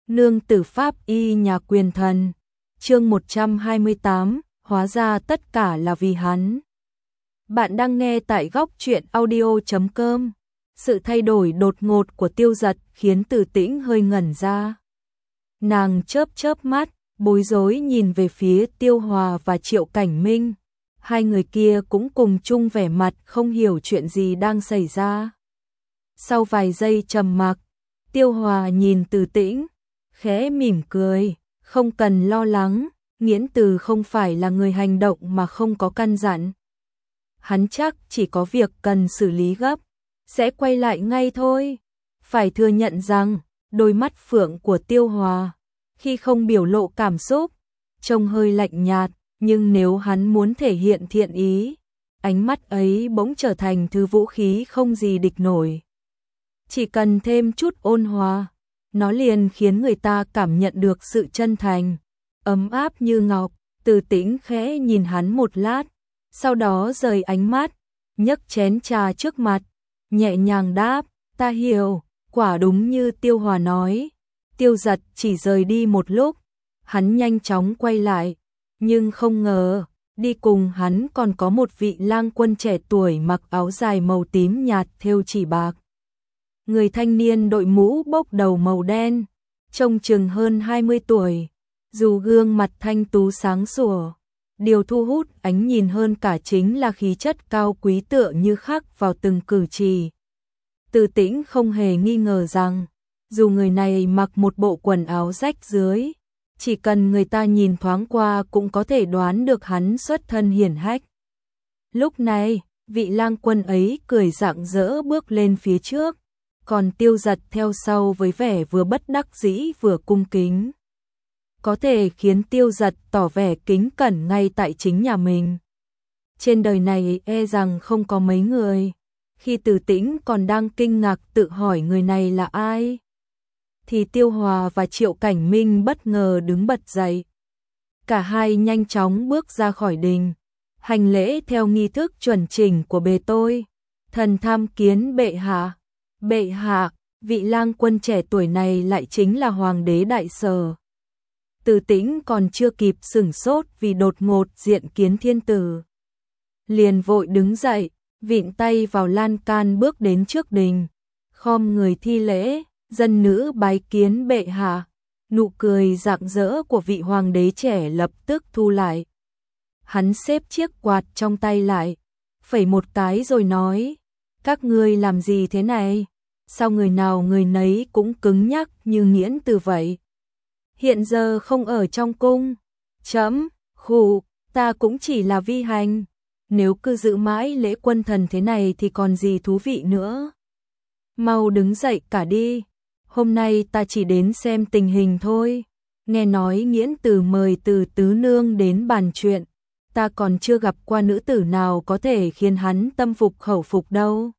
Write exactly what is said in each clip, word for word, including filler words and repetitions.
Nương tử pháp y nhà quyền thần. Chương một trăm hai mươi tám, hóa ra tất cả là vì hắn. Bạn đang nghe tại góc truyện audio chấm com. Sự thay đổi đột ngột của Tiêu Dật khiến Từ Tĩnh hơi ngẩn ra. Nàng chớp chớp mắt, bối rối nhìn về phía Tiêu Hòa và Triệu Cảnh Minh. Hai người kia cũng cùng chung vẻ mặt không hiểu chuyện gì đang xảy ra. Sau vài giây trầm mặc, Tiêu Hòa nhìn Từ Tĩnh, khẽ mỉm cười, không cần lo lắng, Nghiễn Từ không phải là người hành động mà không có căn dặn. Hắn chắc chỉ có việc cần xử lý gấp, sẽ quay lại ngay thôi. Phải thừa nhận rằng, đôi mắt phượng của Tiêu Hòa, khi không biểu lộ cảm xúc, trông hơi lạnh nhạt, nhưng nếu hắn muốn thể hiện thiện ý, ánh mắt ấy bỗng trở thành thứ vũ khí không gì địch nổi. Chỉ cần thêm chút ôn hòa, nó liền khiến người ta cảm nhận được sự chân thành, ấm áp như ngọc. Từ Tĩnh khẽ nhìn hắn một lát, sau đó rời ánh mắt, nhấc chén trà trước mặt, nhẹ nhàng đáp, ta hiểu, quả đúng như Tiêu Hòa nói. Tiêu Dật chỉ rời đi một lúc, hắn nhanh chóng quay lại, nhưng không ngờ, đi cùng hắn còn có một vị lang quân trẻ tuổi mặc áo dài màu tím nhạt thêu chỉ bạc. Người thanh niên đội mũ bốc đầu màu đen, trông chừng hơn hai mươi tuổi, dù gương mặt thanh tú sáng sủa, điều thu hút ánh nhìn hơn cả chính là khí chất cao quý tựa như khắc vào từng cử chỉ. Từ Tĩnh không hề nghi ngờ rằng, dù người này mặc một bộ quần áo rách rưới, chỉ cần người ta nhìn thoáng qua cũng có thể đoán được hắn xuất thân hiển hách. Lúc này, vị lang quân ấy cười rạng rỡ bước lên phía trước, còn Tiêu Dật theo sau với vẻ vừa bất đắc dĩ vừa cung kính. Có thể khiến Tiêu Dật tỏ vẻ kính cẩn ngay tại chính nhà mình. Trên đời này e rằng không có mấy người. Khi Từ Tĩnh còn đang kinh ngạc tự hỏi người này là ai, thì Tiêu Hòa và Triệu Cảnh Minh bất ngờ đứng bật dậy. Cả hai nhanh chóng bước ra khỏi đình, hành lễ theo nghi thức chuẩn chỉnh của bề tôi. Thần tham kiến bệ hạ. Bệ hạ, vị lang quân trẻ tuổi này lại chính là Hoàng đế Đại Sở. Từ Tĩnh còn chưa kịp sửng sốt vì đột ngột diện kiến thiên tử, liền vội đứng dậy, vịn tay vào lan can bước đến trước đình, khom người thi lễ, dân nữ bái kiến bệ hạ. Nụ cười rạng rỡ của vị hoàng đế trẻ lập tức thu lại. Hắn xếp chiếc quạt trong tay lại, phẩy một cái rồi nói, các ngươi làm gì thế này? Sao người nào người nấy cũng cứng nhắc như Nghiễn Từ vậy? Hiện giờ không ở trong cung. Chấm, khụ, ta cũng chỉ là vi hành. Nếu cứ giữ mãi lễ quân thần thế này thì còn gì thú vị nữa. Mau đứng dậy cả đi. Hôm nay ta chỉ đến xem tình hình thôi. Nghe nói Nghiễn Từ mời Từ tứ nương đến bàn chuyện. Ta còn chưa gặp qua nữ tử nào có thể khiến hắn tâm phục khẩu phục đâu.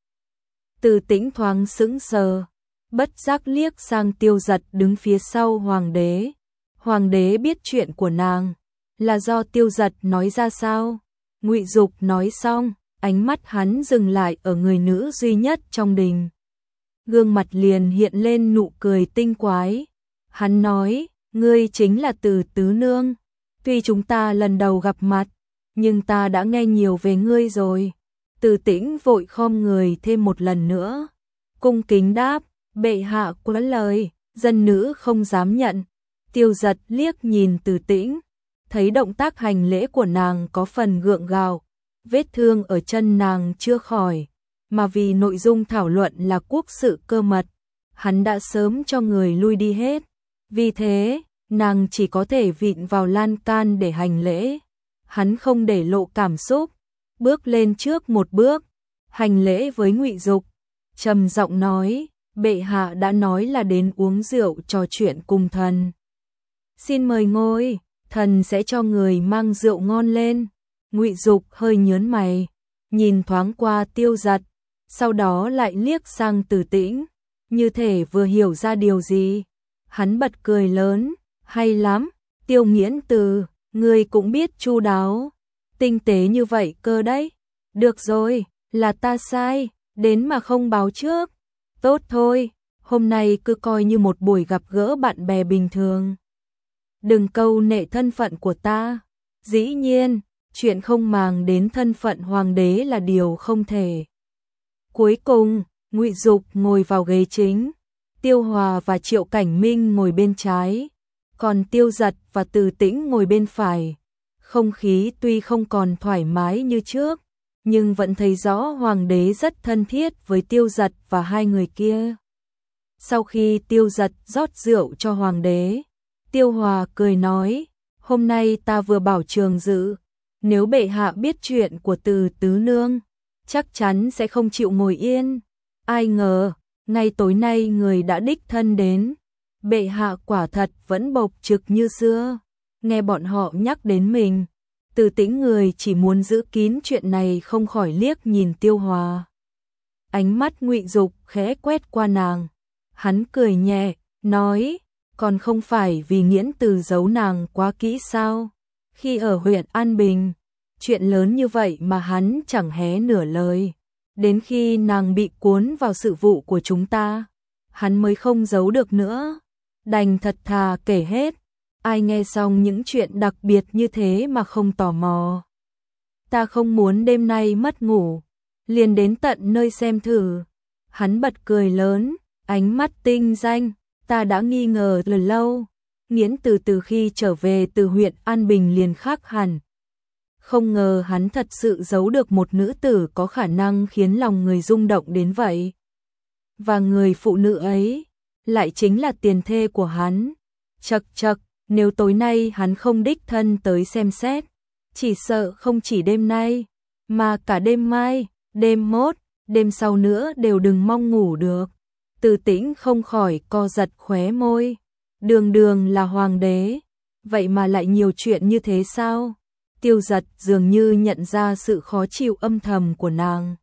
Từ Tĩnh thoáng sững sờ, bất giác liếc sang Tiêu Dật đứng phía sau hoàng đế. Hoàng đế biết chuyện của nàng là do Tiêu Dật nói ra sao? Ngụy Dục nói xong, ánh mắt hắn dừng lại ở người nữ duy nhất trong đình. Gương mặt liền hiện lên nụ cười tinh quái. Hắn nói, ngươi chính là Từ tứ nương. Tuy chúng ta lần đầu gặp mặt, nhưng ta đã nghe nhiều về ngươi rồi. Từ Tĩnh vội khom người thêm một lần nữa, cung kính đáp, bệ hạ quá lời, dân nữ không dám nhận. Tiêu Dật liếc nhìn Từ Tĩnh, thấy động tác hành lễ của nàng có phần gượng gạo, vết thương ở chân nàng chưa khỏi, mà vì nội dung thảo luận là quốc sự cơ mật, hắn đã sớm cho người lui đi hết. Vì thế, nàng chỉ có thể vịn vào lan can để hành lễ. Hắn không để lộ cảm xúc, bước lên trước một bước, hành lễ với Ngụy Dục, trầm giọng nói, bệ hạ đã nói là đến uống rượu trò chuyện cùng thần. Xin mời ngồi, thần sẽ cho người mang rượu ngon lên. Ngụy Dục hơi nhớn mày, nhìn thoáng qua Tiêu Dật, sau đó lại liếc sang Từ Tĩnh, như thể vừa hiểu ra điều gì. Hắn bật cười lớn, hay lắm, Tiêu Nghiễn Từ, ngươi cũng biết chu đáo, tinh tế như vậy cơ đấy. Được rồi, là ta sai, đến mà không báo trước. Tốt thôi, hôm nay cứ coi như một buổi gặp gỡ bạn bè bình thường. Đừng câu nệ thân phận của ta. Dĩ nhiên, chuyện không màng đến thân phận hoàng đế là điều không thể. Cuối cùng, Ngụy Dục ngồi vào ghế chính, Tiêu Hòa và Triệu Cảnh Minh ngồi bên trái, còn Tiêu Dật và Từ Tĩnh ngồi bên phải. Không khí tuy không còn thoải mái như trước, nhưng vẫn thấy rõ hoàng đế rất thân thiết với Tiêu Dật và hai người kia. Sau khi Tiêu Dật rót rượu cho hoàng đế, Tiêu Hòa cười nói, hôm nay ta vừa bảo Trường Dự, nếu bệ hạ biết chuyện của Từ tứ nương, chắc chắn sẽ không chịu ngồi yên. Ai ngờ, ngay tối nay người đã đích thân đến, bệ hạ quả thật vẫn bộc trực như xưa. Nghe bọn họ nhắc đến mình, Từ Tĩnh người chỉ muốn giữ kín chuyện này không khỏi liếc nhìn Tiêu Hòa. Ánh mắt Ngụy Dục khẽ quét qua nàng, hắn cười nhẹ, nói, còn không phải vì Nghiễn Từ giấu nàng quá kỹ sao? Khi ở huyện An Bình, chuyện lớn như vậy mà hắn chẳng hé nửa lời. Đến khi nàng bị cuốn vào sự vụ của chúng ta, hắn mới không giấu được nữa. Đành thật thà kể hết. Ai nghe xong những chuyện đặc biệt như thế mà không tò mò. Ta không muốn đêm nay mất ngủ, liền đến tận nơi xem thử. Hắn bật cười lớn, ánh mắt tinh danh, ta đã nghi ngờ từ lâu. Nghiễn Từ từ khi trở về từ huyện An Bình liền khác hẳn. Không ngờ hắn thật sự giấu được một nữ tử có khả năng khiến lòng người rung động đến vậy. Và người phụ nữ ấy lại chính là tiền thê của hắn. Chậc chậc, nếu tối nay hắn không đích thân tới xem xét, chỉ sợ không chỉ đêm nay, mà cả đêm mai, đêm mốt, đêm sau nữa đều đừng mong ngủ được. Từ Tĩnh không khỏi co giật khóe môi. Đường đường là hoàng đế, vậy mà lại nhiều chuyện như thế sao? Tiêu Dật dường như nhận ra sự khó chịu âm thầm của nàng.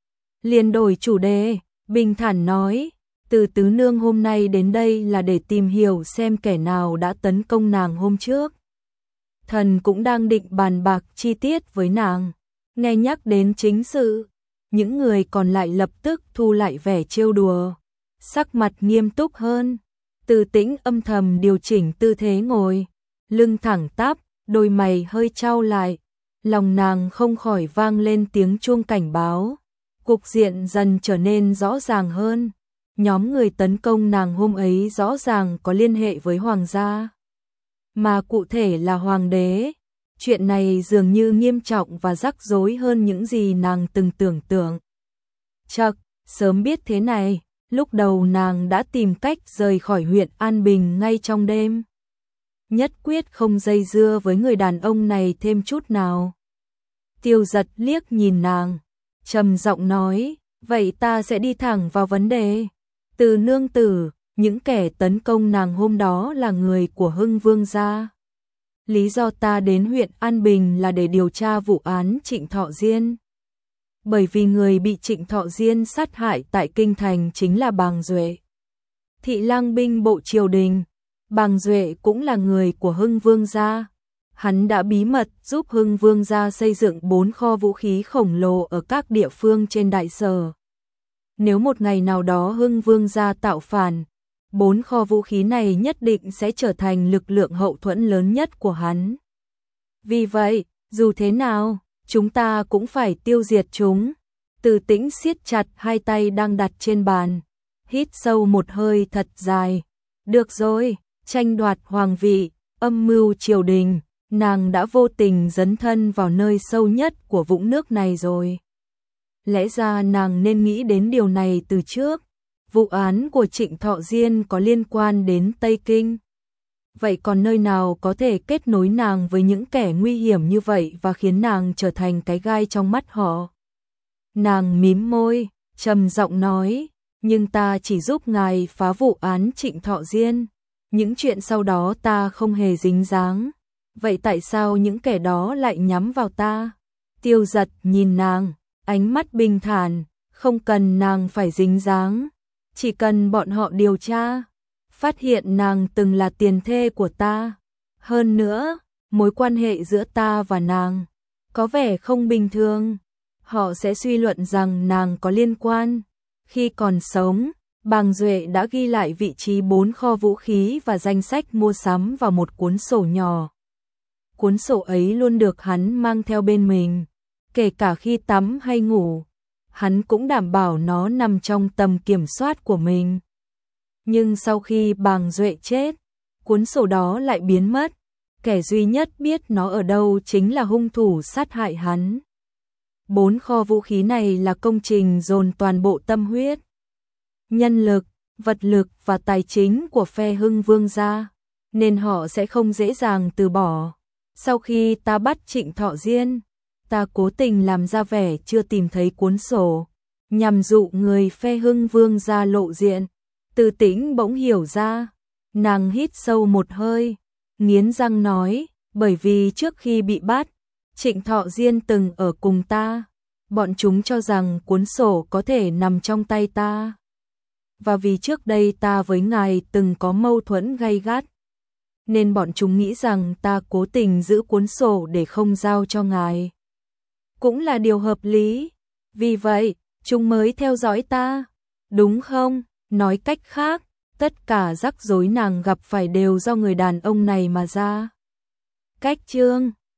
Liền đổi chủ đề, bình thản nói, Từ tứ nương hôm nay đến đây là để tìm hiểu xem kẻ nào đã tấn công nàng hôm trước. Thần cũng đang định bàn bạc chi tiết với nàng. Nghe nhắc đến chính sự, những người còn lại lập tức thu lại vẻ trêu đùa, sắc mặt nghiêm túc hơn. Từ Tĩnh âm thầm điều chỉnh tư thế ngồi, lưng thẳng tắp, đôi mày hơi chau lại, lòng nàng không khỏi vang lên tiếng chuông cảnh báo. Cục diện dần trở nên rõ ràng hơn. Nhóm người tấn công nàng hôm ấy rõ ràng có liên hệ với hoàng gia, mà cụ thể là hoàng đế. Chuyện này dường như nghiêm trọng và rắc rối hơn những gì nàng từng tưởng tượng. Chậc, sớm biết thế này, lúc đầu nàng đã tìm cách rời khỏi huyện An Bình ngay trong đêm. Nhất quyết không dây dưa với người đàn ông này thêm chút nào. Tiêu Dật liếc nhìn nàng, trầm giọng nói, vậy ta sẽ đi thẳng vào vấn đề. Từ nương tử, những kẻ tấn công nàng hôm đó là người của Hưng Vương gia. Lý do ta đến huyện An Bình là để điều tra vụ án Trịnh Thọ Diên. Bởi vì người bị Trịnh Thọ Diên sát hại tại kinh thành chính là Bàng Duệ, thị lang binh bộ triều đình. Bàng Duệ cũng là người của Hưng Vương gia. Hắn đã bí mật giúp Hưng Vương gia xây dựng bốn kho vũ khí khổng lồ ở các địa phương trên đại sở. Nếu một ngày nào đó Hưng Vương gia tạo phản, bốn kho vũ khí này nhất định sẽ trở thành lực lượng hậu thuẫn lớn nhất của hắn. Vì vậy, dù thế nào, chúng ta cũng phải tiêu diệt chúng. Từ Tĩnh siết chặt hai tay đang đặt trên bàn, hít sâu một hơi thật dài. Được rồi, tranh đoạt hoàng vị, âm mưu triều đình, nàng đã vô tình dấn thân vào nơi sâu nhất của vũng nước này rồi. Lẽ ra nàng nên nghĩ đến điều này từ trước. Vụ án của Trịnh Thọ Diên có liên quan đến Tây Kinh. Vậy còn nơi nào có thể kết nối nàng với những kẻ nguy hiểm như vậy và khiến nàng trở thành cái gai trong mắt họ? Nàng mím môi, trầm giọng nói, nhưng ta chỉ giúp ngài phá vụ án Trịnh Thọ Diên. Những chuyện sau đó ta không hề dính dáng. Vậy tại sao những kẻ đó lại nhắm vào ta? Tiêu Dật nhìn nàng, ánh mắt bình thản, không cần nàng phải dính dáng. Chỉ cần bọn họ điều tra, phát hiện nàng từng là tiền thê của ta. Hơn nữa, mối quan hệ giữa ta và nàng có vẻ không bình thường. Họ sẽ suy luận rằng nàng có liên quan. Khi còn sống, Bàng Duệ đã ghi lại vị trí bốn kho vũ khí và danh sách mua sắm vào một cuốn sổ nhỏ. Cuốn sổ ấy luôn được hắn mang theo bên mình, kể cả khi tắm hay ngủ, hắn cũng đảm bảo nó nằm trong tầm kiểm soát của mình. Nhưng sau khi Bàng Duệ chết, cuốn sổ đó lại biến mất, kẻ duy nhất biết nó ở đâu chính là hung thủ sát hại hắn. Bốn kho vũ khí này là công trình dồn toàn bộ tâm huyết, nhân lực, vật lực và tài chính của phe Hưng Vương gia, nên họ sẽ không dễ dàng từ bỏ. Sau khi ta bắt Trịnh Thọ Diên, ta cố tình làm ra vẻ chưa tìm thấy cuốn sổ, nhằm dụ người phe Hưng Vương gia lộ diện. Từ Tĩnh bỗng hiểu ra, nàng hít sâu một hơi, nghiến răng nói, bởi vì trước khi bị bắt, Trịnh Thọ Diên từng ở cùng ta, bọn chúng cho rằng cuốn sổ có thể nằm trong tay ta. Và vì trước đây ta với ngài từng có mâu thuẫn gay gắt, nên bọn chúng nghĩ rằng ta cố tình giữ cuốn sổ để không giao cho ngài. Cũng là điều hợp lý, vì vậy, chúng mới theo dõi ta, đúng không? Nói cách khác, tất cả rắc rối nàng gặp phải đều do người đàn ông này mà ra. Cách chương